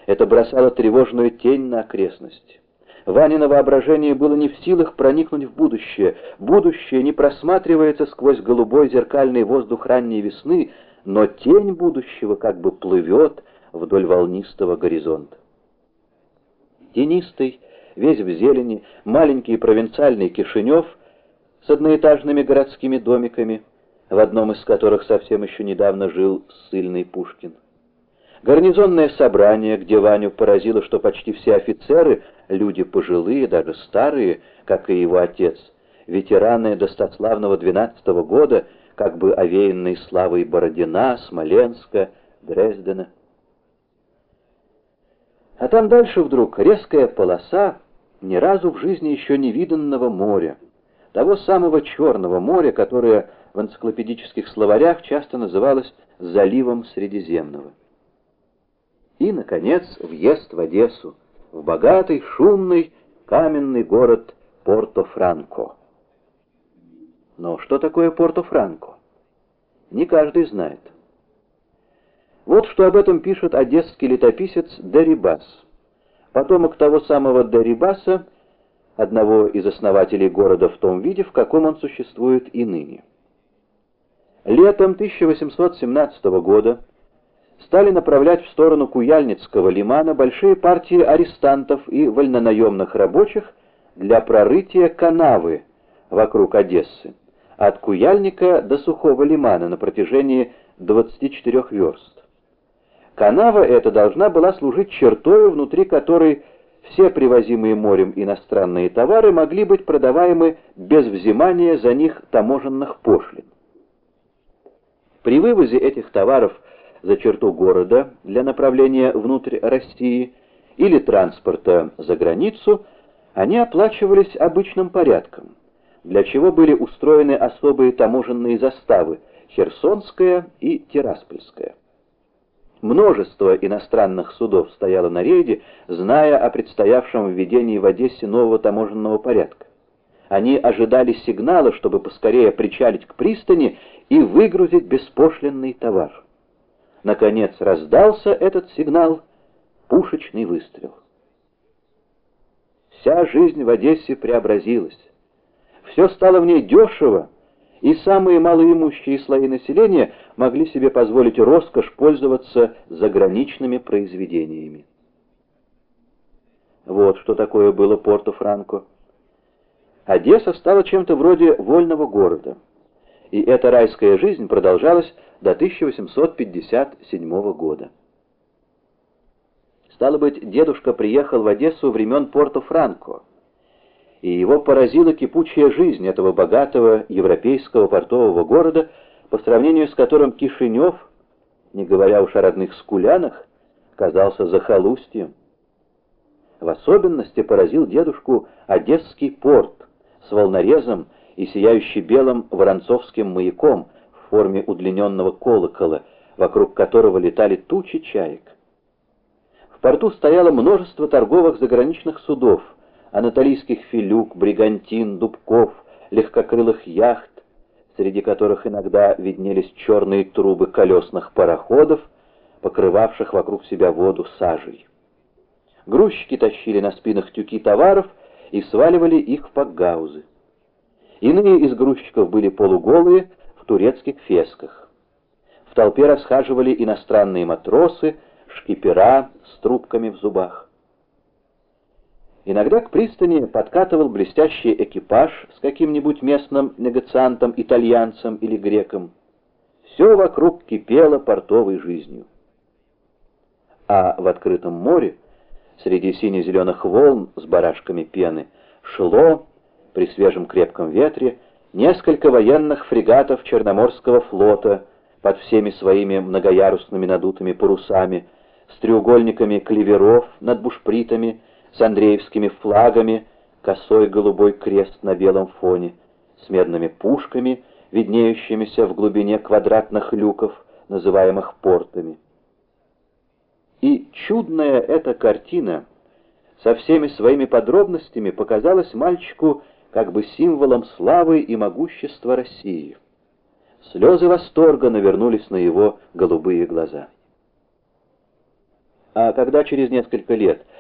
Это бросало тревожную тень на окрестности. Ванино воображение было не в силах проникнуть в будущее. Будущее не просматривается сквозь голубой зеркальный воздух ранней весны, но тень будущего как бы плывет вдоль волнистого горизонта. Тенистый, весь в зелени, маленький провинциальный Кишинев с одноэтажными городскими домиками, в одном из которых совсем еще недавно жил ссыльный Пушкин. Гарнизонное собрание, где Ваню поразило, что почти все офицеры — люди пожилые, даже старые, как и его отец, ветераны достославного 12-го года, как бы овеянные славой Бородина, Смоленска, Дрездена. А там дальше вдруг резкая полоса ни разу в жизни еще не виданного моря, того самого Черного моря, которое в энциклопедических словарях часто называлось «заливом Средиземного». И, наконец, въезд в Одессу, в богатый, шумный, каменный город Порто-Франко. Но что такое Порто-Франко? Не каждый знает. Вот что об этом пишет одесский летописец Дерибас, потомок того самого Дерибаса, одного из основателей города в том виде, в каком он существует и ныне. Летом 1817 года стали направлять в сторону Куяльницкого лимана большие партии арестантов и вольнонаемных рабочих для прорытия канавы вокруг Одессы, от Куяльника до Сухого лимана на протяжении 24 верст. Канава эта должна была служить чертою, внутри которой все привозимые морем иностранные товары могли быть продаваемы без взимания за них таможенных пошлин. При вывозе этих товаров за черту города для направления внутрь России или транспорта за границу они оплачивались обычным порядком, для чего были устроены особые таможенные заставы Херсонская и Тираспольская. Множество иностранных судов стояло на рейде, зная о предстоявшем введении в Одессе нового таможенного порядка. Они ожидали сигнала, чтобы поскорее причалить к пристани и выгрузить беспошлинный товар. Наконец раздался этот сигнал, пушечный выстрел. Вся жизнь в Одессе преобразилась. Все стало в ней дешево, и самые малоимущие слои населения могли себе позволить роскошь пользоваться заграничными произведениями. Вот что такое было Порто-Франко. Одесса стала чем-то вроде вольного города, и эта райская жизнь продолжалась до 1857 года. Стало быть, дедушка приехал в Одессу времен Порто-Франко, и его поразила кипучая жизнь этого богатого европейского портового города, по сравнению с которым Кишинев, не говоря уж о родных Скулянах, казался захолустьем. В особенности поразил дедушку Одесский порт с волнорезом и сияющий белым воронцовским маяком в форме удлиненного колокола, вокруг которого летали тучи чаек. В порту стояло множество торговых заграничных судов, анатолийских филюк, бригантин, дубков, легкокрылых яхт, среди которых иногда виднелись черные трубы колесных пароходов, покрывавших вокруг себя воду сажей. Грузчики тащили на спинах тюки товаров и сваливали их в пакгаузы. Иные из грузчиков были полуголые в турецких фесках. В толпе расхаживали иностранные матросы, шкипера с трубками в зубах. Иногда к пристани подкатывал блестящий экипаж с каким-нибудь местным негациантом-итальянцем или греком. Все вокруг кипело портовой жизнью. А в открытом море, среди сине-зеленых волн с барашками пены, шло, при свежем крепком ветре, несколько военных фрегатов Черноморского флота под всеми своими многоярусными надутыми парусами, с треугольниками клеверов над бушпритами, с андреевскими флагами, косой голубой крест на белом фоне, с медными пушками, виднеющимися в глубине квадратных люков, называемых портами. И чудная эта картина со всеми своими подробностями показалась мальчику как бы символом славы и могущества России. Слезы восторга навернулись на его голубые глаза. А когда через несколько лет